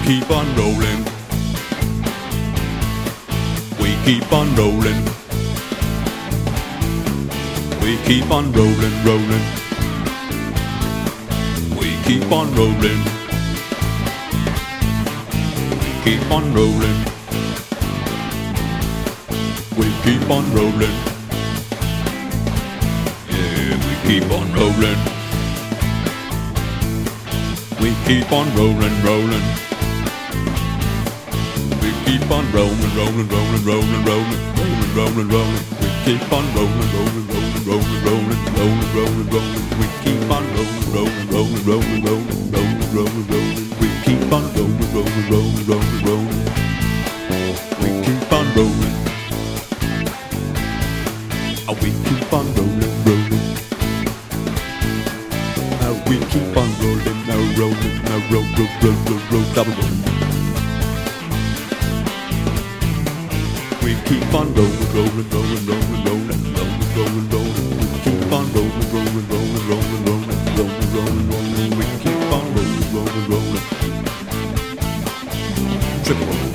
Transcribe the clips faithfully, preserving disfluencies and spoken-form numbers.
keep on rolling. We keep on rolling. We keep on rolling, rolling. We keep on rolling. We keep on rolling. We keep on rolling. Yeah, we keep on rolling. We keep on rolling, rolling. We keep on rolling, rolling, rolling, rolling, rolling, rolling, rolling, rolling. We keep on rolling, rolling, rolling, rolling, rolling, rolling, rolling, rolling. We keep on rolling, rolling, rolling, rolling, rolling, rolling, rolling, rolling. We keep on rolling, rolling, rolling, rolling, rolling. We keep on rolling. Oh, we keep on rolling, rolling. Oh, we keep on rolling, now rolling, now roll, roll, roll, roll, roll, double roll. We keep on rolling, rolling, rolling, rolling, rolling, rolling, rolling, rolling. We keep on rolling, rolling, rolling, rolling, rolling, rolling, rolling, rolling. We keep on rolling, rolling, rolling. Triple roll.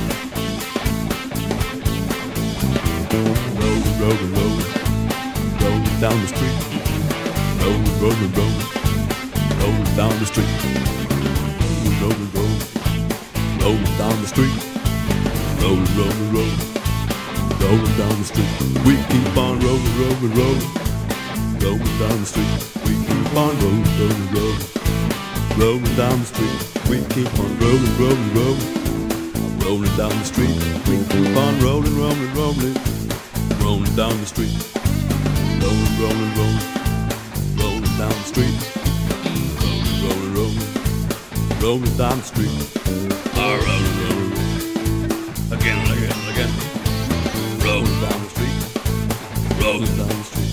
Rolling, rolling, rolling, rolling down the street. Rolling, rolling, rolling, rolling down the street. Rolling, rolling, rolling down the street. Rolling, rolling, rolling. Rolling down the street, we keep on rolling, rolling, rolling. Rolling down the street, we keep on rolling, rolling, rolling. Rolling down the street, we keep on rolling, rolling, rolling. Rolling down the street, we keep on rolling, rolling, rolling. Rolling down the street, rolling, rolling, rolling. Rolling down the street, rolling, rolling, rolling. Rolling down the street, oh, rolling, rolling, rolling. Again, again, again. Rolling down the street, rolling down the street.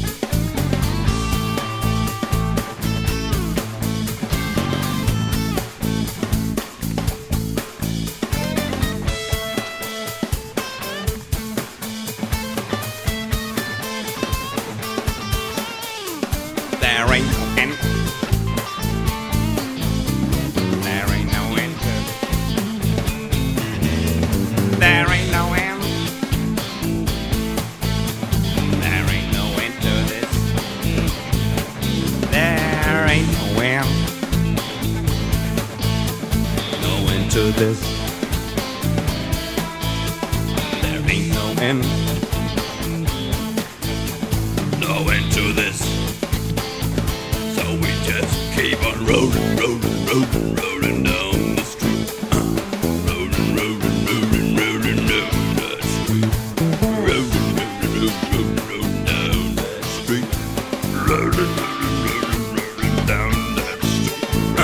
There ain't no end. There ain't no end to this. There ain't no end. To this, there ain't no end, no end to this. So we just keep on rolling, rolling, rolling, rolling down the street. Rolling, rolling, rolling, rolling down that street. Rolling, rolling, rolling, rolling down that street. Rolling, rolling, rolling, rolling down that street.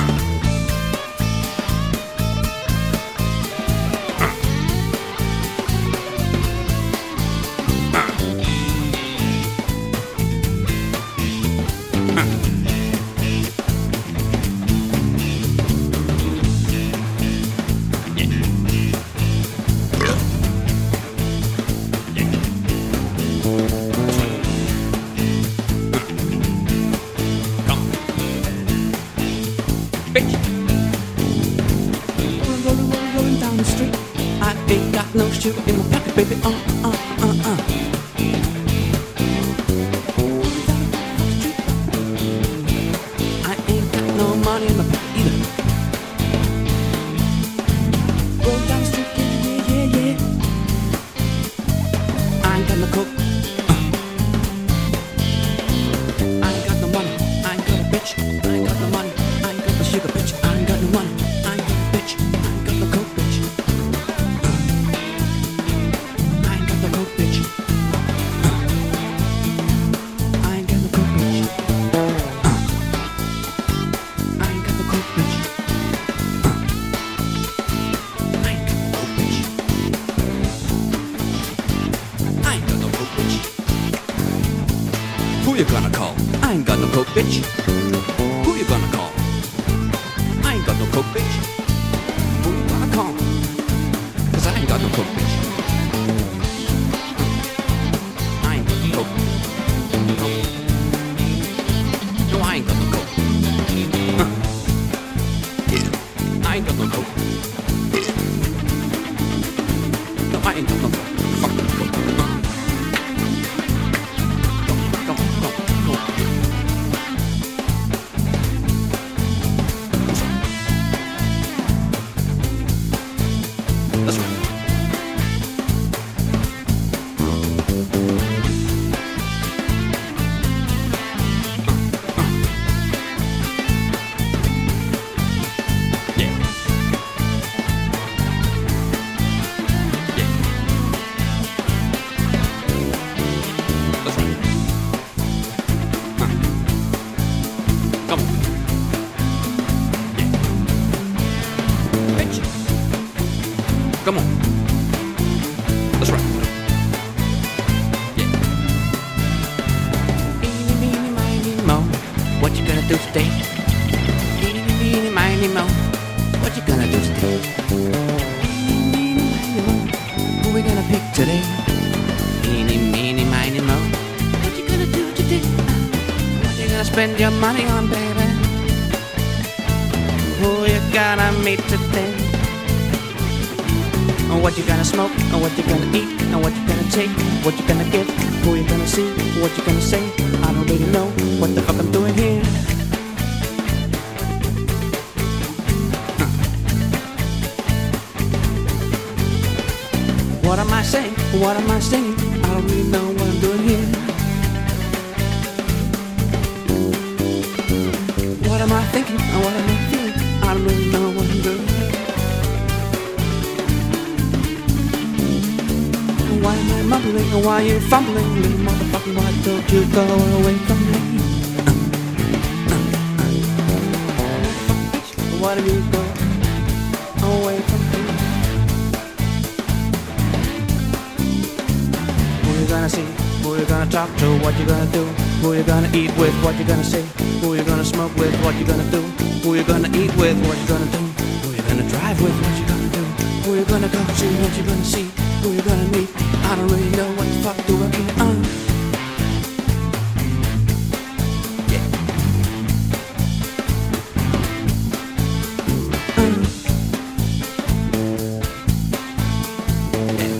No sugar in my pocket, baby, uh, uh, uh, uh. I ain't got no money in my pocket either. Roll down the street, yeah, yeah, yeah, yeah. I ain't got no coke, uh. I ain't got no money, I ain't got a bitch. I ain't got no money, I ain't got no sugar, bitch. I ain't got no money, I ain't got a bitch. I ain't got no coke, bitch. Who you gonna call? I ain't got no coke, bitch. Who you gonna call? I ain't got no coke, bitch. Who you gonna call? Cause I ain't got no coke, bitch. I ain't got no coke. No, no, I ain't got no coke. Huh. Yeah, I ain't got no coke. gonna spend your money on, baby? Who you gonna meet today? What you gonna smoke, and what you gonna eat, and what you gonna take, what you gonna give, who you gonna see, what you gonna say. I don't really know what the fuck I'm doing here. Huh. What am I saying? What am I singing? I don't really know what I'm doing here. What am I thinking? And what am I feeling? I don't really know what I'm doing here. Why am I mumbling? Why are you fumbling? Little motherfucker, why don't you go away from me? Uh, uh, uh. Why do you go away from me? Who you gonna see? Who you gonna talk to? What you gonna do? Who you gonna eat with? What you gonna say? Who you gonna smoke with? What you gonna do? Who you gonna eat with? What you gonna do? Who you gonna drive with? What you gonna do? Who you gonna go to? What you gonna see? Who you gonna meet? I don't really know what the fuck do I mean. Uh. Yeah. Uh. Yeah.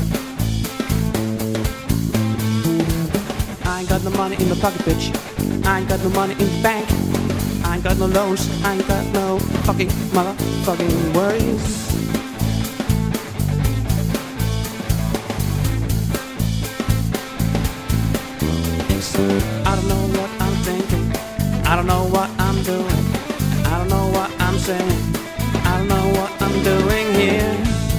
I ain't got no money in my pocket, bitch. I ain't got no money in the bank. I ain't got no loans. I ain't got no fucking motherfucking worries. I don't know what I'm thinking. I don't know what I'm doing. I don't know what I'm saying. I don't know what I'm doing here.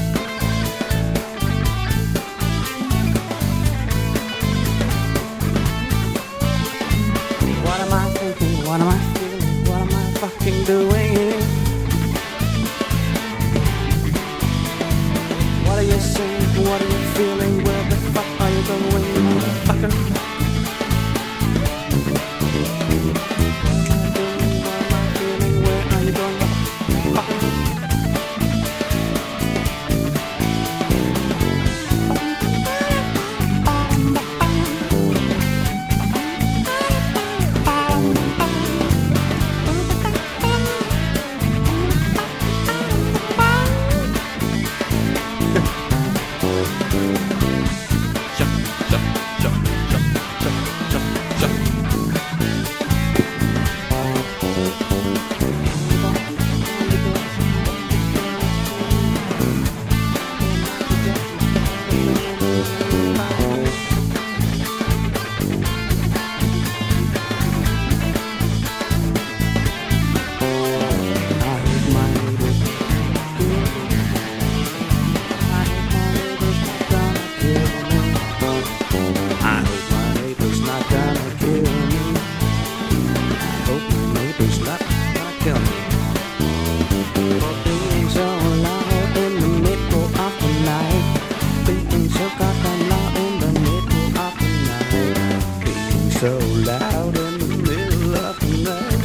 What am I thinking? What am I feeling? What am I fucking doing here? What are you saying? What are you feeling? Where the fuck are you going, motherfucker? So loud in the middle of the night.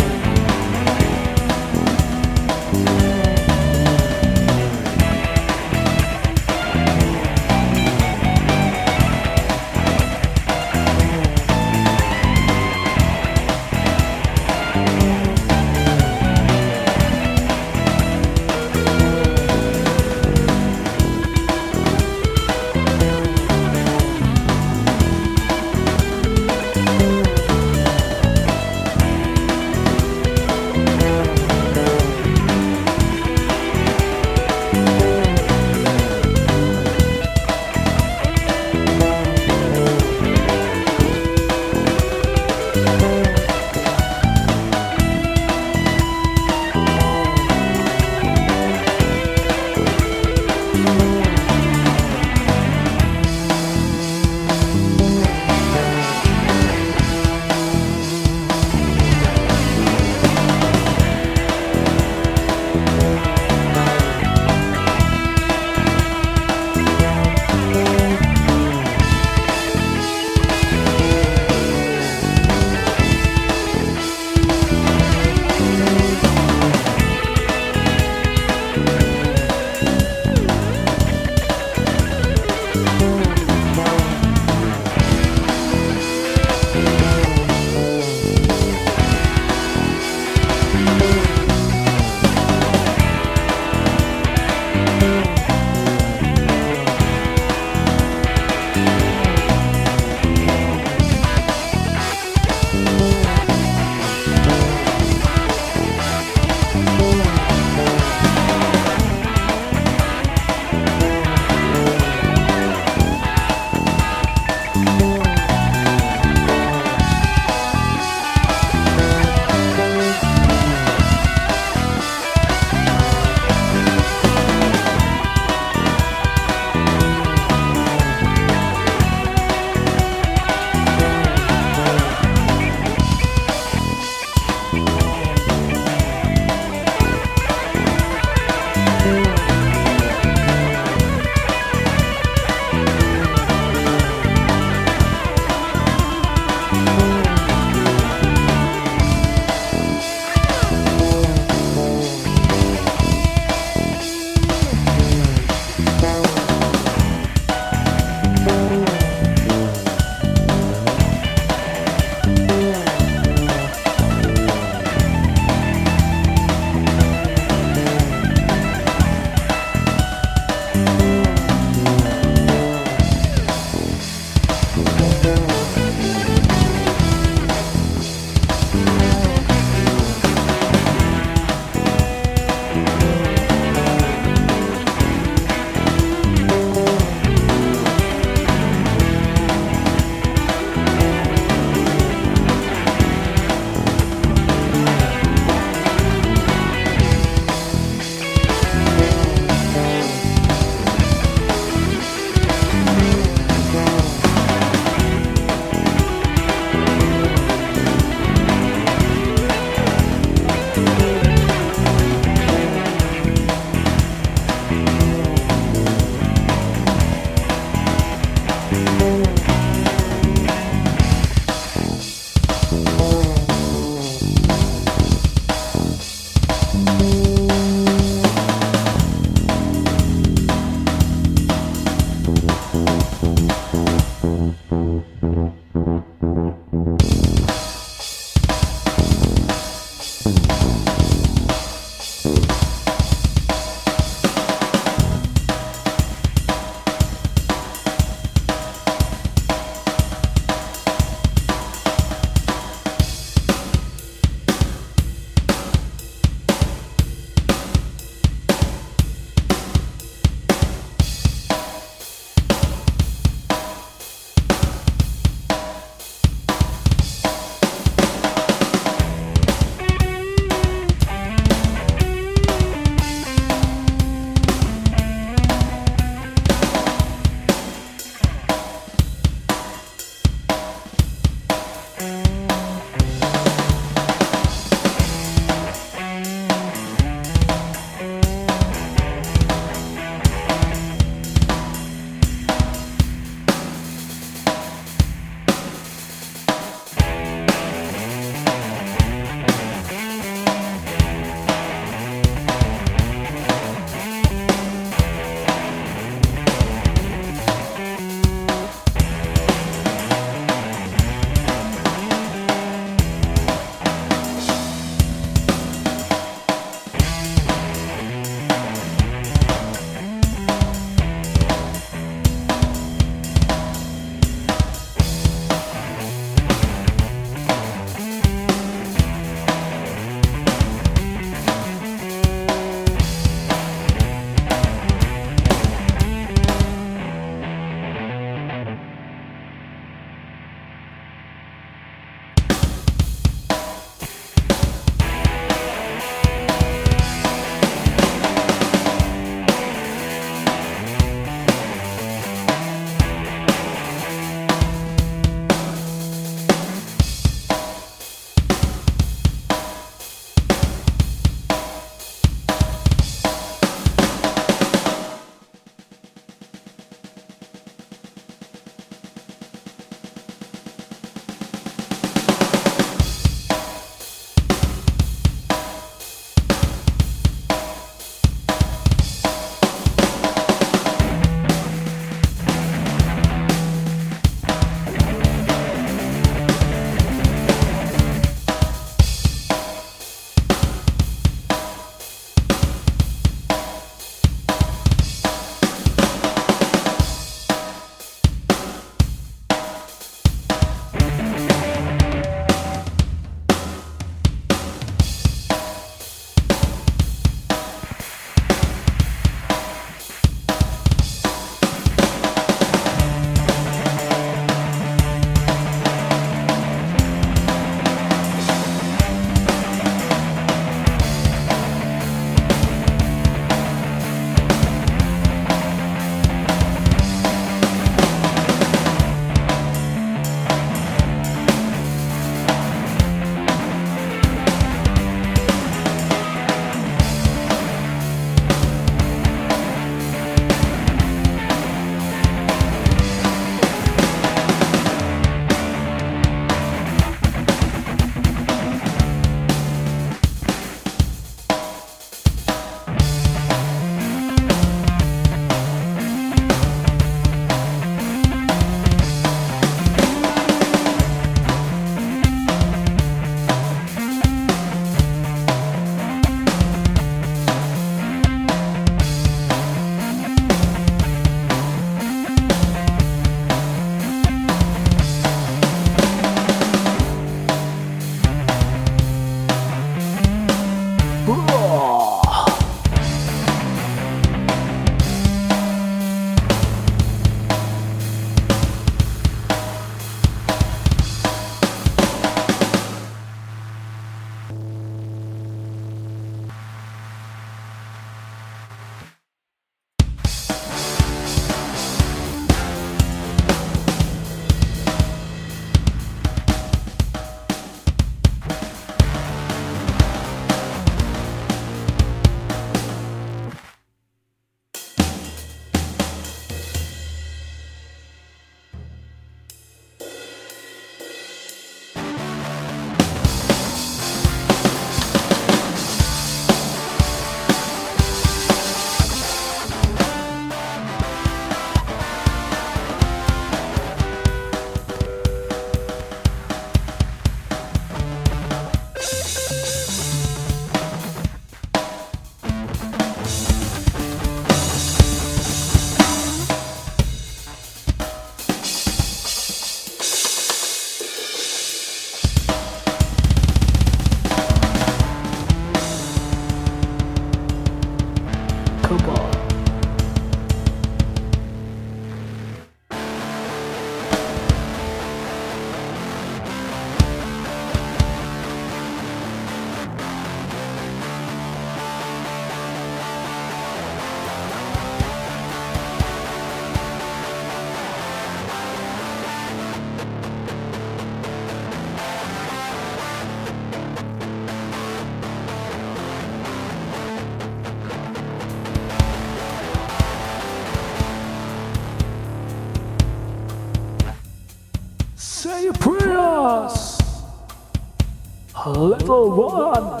us, a little one.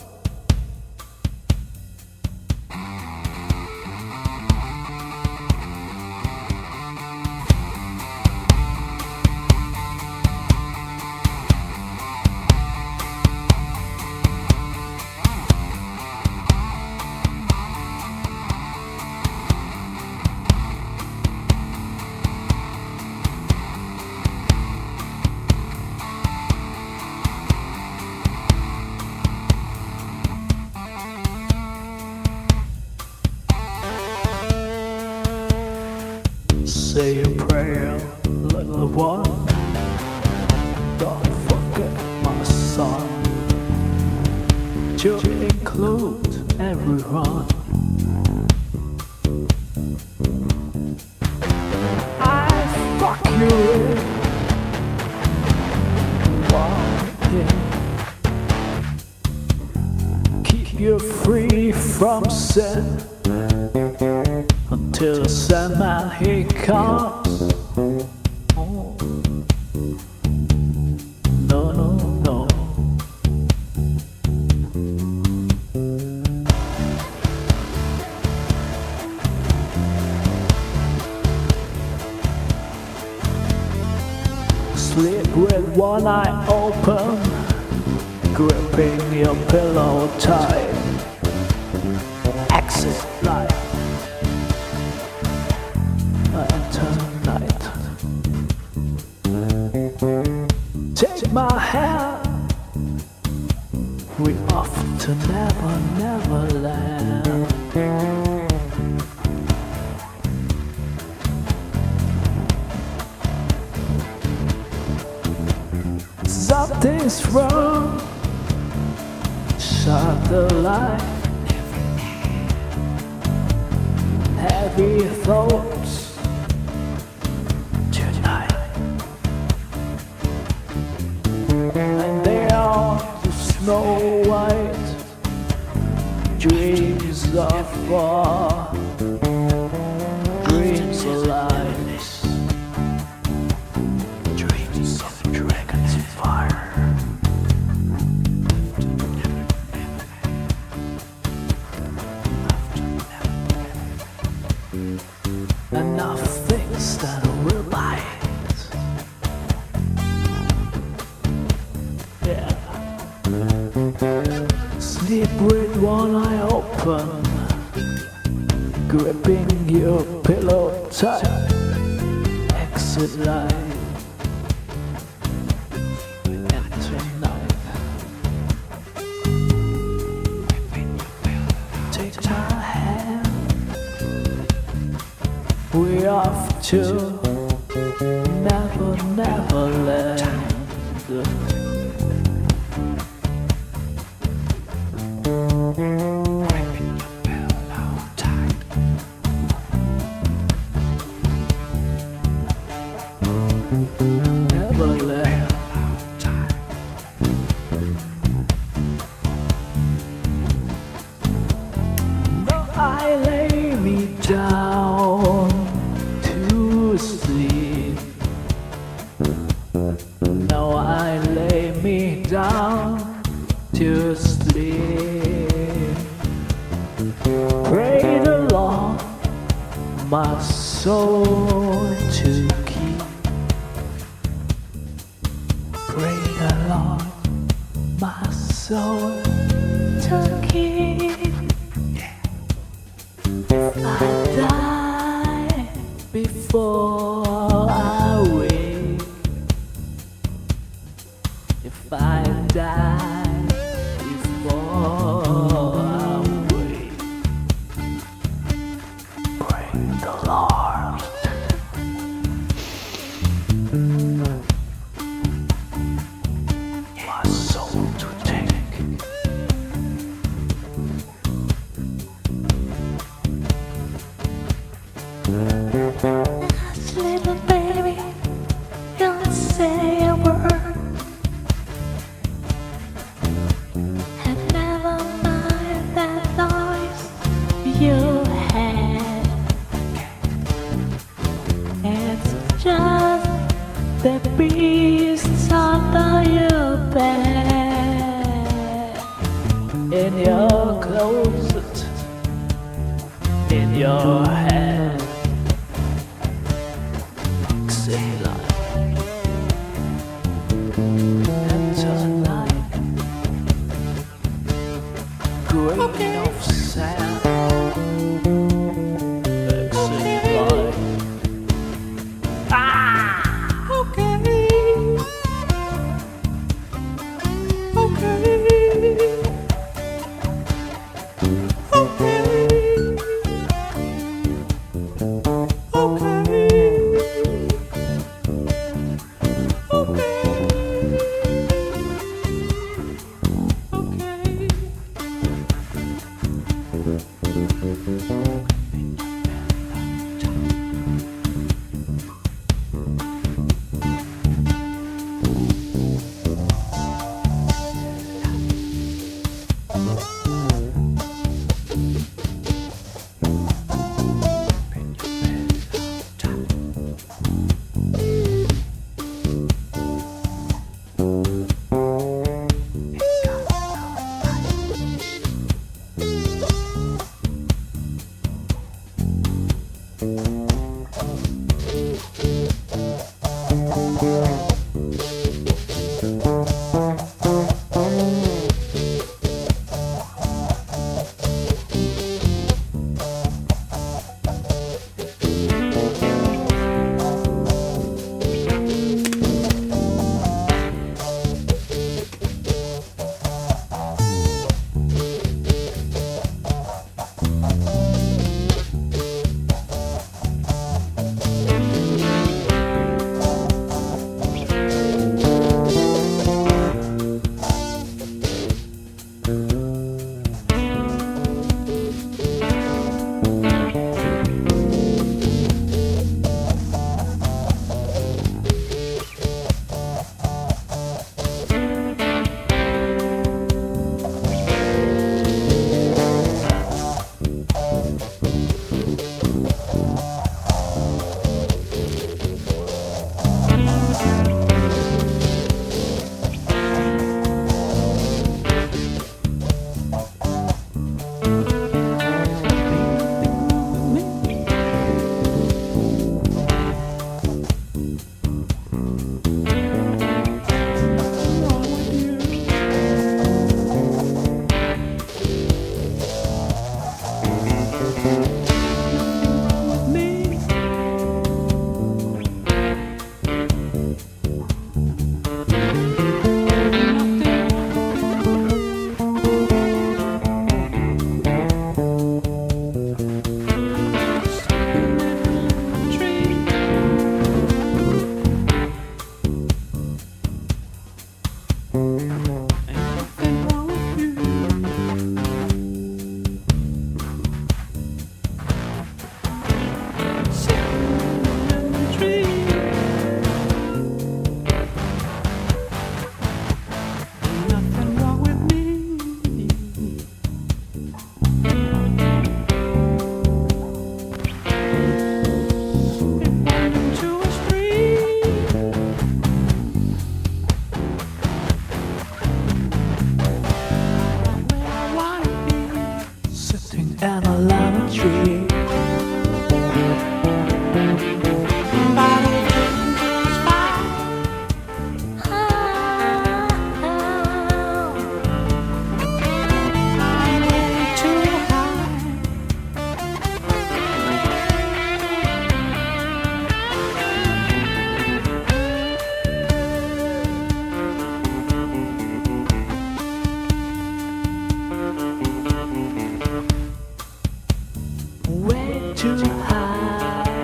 Say a prayer, little one. Don't forget, my son, to include everyone. I fuck you in one thing. Keep you free from sin until the Sandman he comes. Oh. No, no, no. Sleep with one eye open, gripping your pillow tight. Exit life. Tonight, take my hand, we off to Never, Neverland. Something's wrong, shut the light. Heavy thoughts and they are the snow white dreams of war, dreams of lies, dreams of dragons fire. Enough things that will bite. Sleep with one eye open, gripping your pillow tight. Exit light, enter night. Take my hand, we're off to Never, Neverland. Neverland. No, I lay me down to sleep. No, I lay me down to sleep. Pray the Lord my soul to keep. Pray the Lord my soul to keep. If I die before I wake, if I die before I wake, pray the Lord my soul to take. Hush, little baby, don't say a word. your head. City life and tonight, grain of sand. Exit life. Ah, okay, okay, okay. And a lemon tree. Way too high.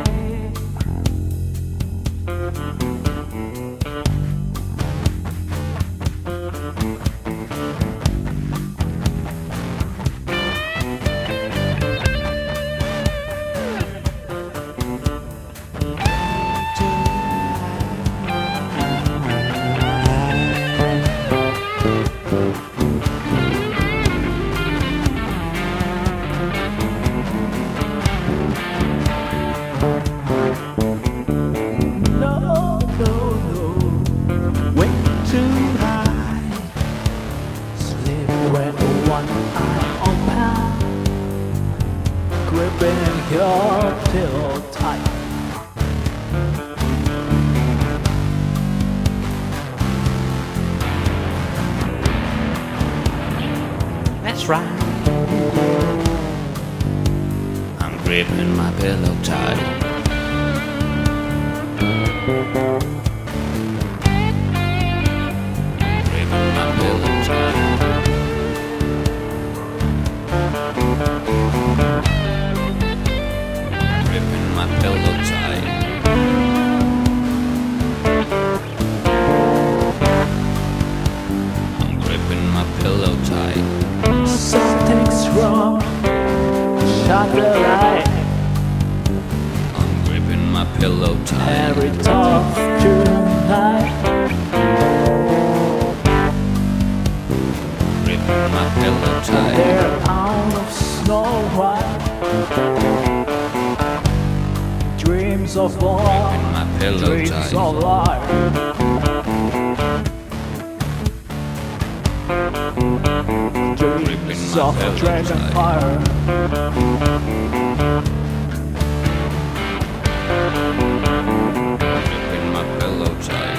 gripping your pillow tight. That's right. I'm gripping my pillow tight. Gripping my pillow tight. Gripping my pillow tight. I'm gripping my pillow tight. Something's wrong, shut the light. I'm gripping my pillow tight. Every tough tonight. Gripping my pillow tight. They're out of Snow White. Dreams of war, Gripping my pillow dreams tight. of life. Dreams my of pillow dragon tight. fire. Gripping my pillow tight.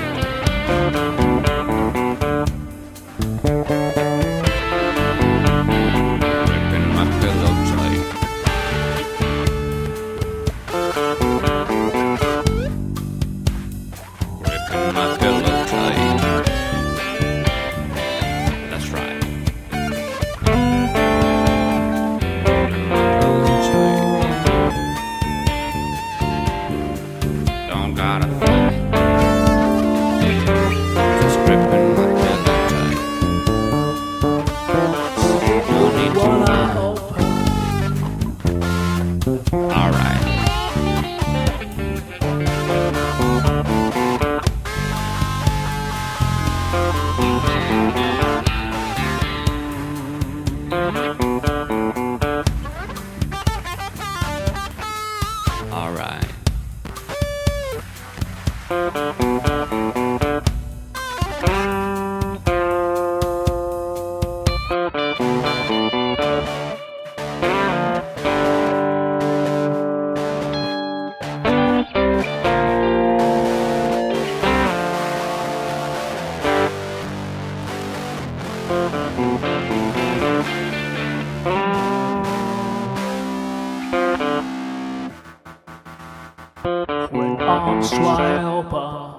Gripping my pillow tight. Gripping my pillow tight. That's right. Gripping my pillow tight. Don't gotta fight. Just gripping my pillow tight. No need to One run. eye open. Alright. Alright. When arms wide open.